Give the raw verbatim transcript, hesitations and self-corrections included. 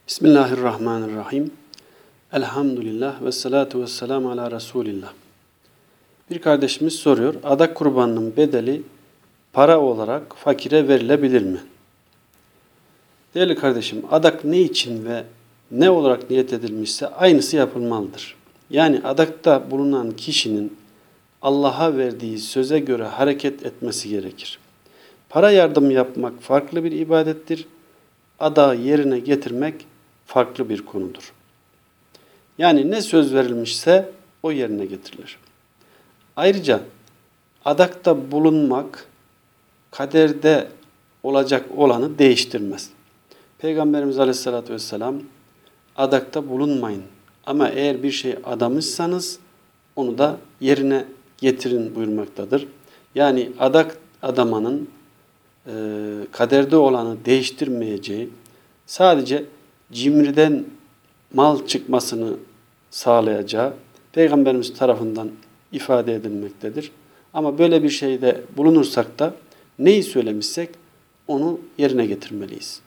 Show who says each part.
Speaker 1: Bismillahirrahmanirrahim. Elhamdülillah ve salatu ve selamu ala Resulillah. Bir kardeşimiz soruyor, adak kurbanının bedeli para olarak fakire verilebilir mi? Değerli kardeşim, adak ne için ve ne olarak niyet edilmişse aynısı yapılmalıdır. Yani adakta bulunan kişinin Allah'a verdiği söze göre hareket etmesi gerekir. Para yardım yapmak farklı bir ibadettir. Adağı yerine getirmek farklı bir konudur. Yani ne söz verilmişse o yerine getirilir. Ayrıca adakta bulunmak kaderde olacak olanı değiştirmez. Peygamberimiz Aleyhisselatü Vesselam adakta bulunmayın ama eğer bir şey adamışsanız onu da yerine getirin buyurmaktadır. Yani adak adamanın e, kaderde olanı değiştirmeyeceği, sadece cimriden mal çıkmasını sağlayacağı Peygamberimiz tarafından ifade edilmektedir. Ama böyle bir şeyde bulunursak da neyi söylemişsek onu yerine getirmeliyiz.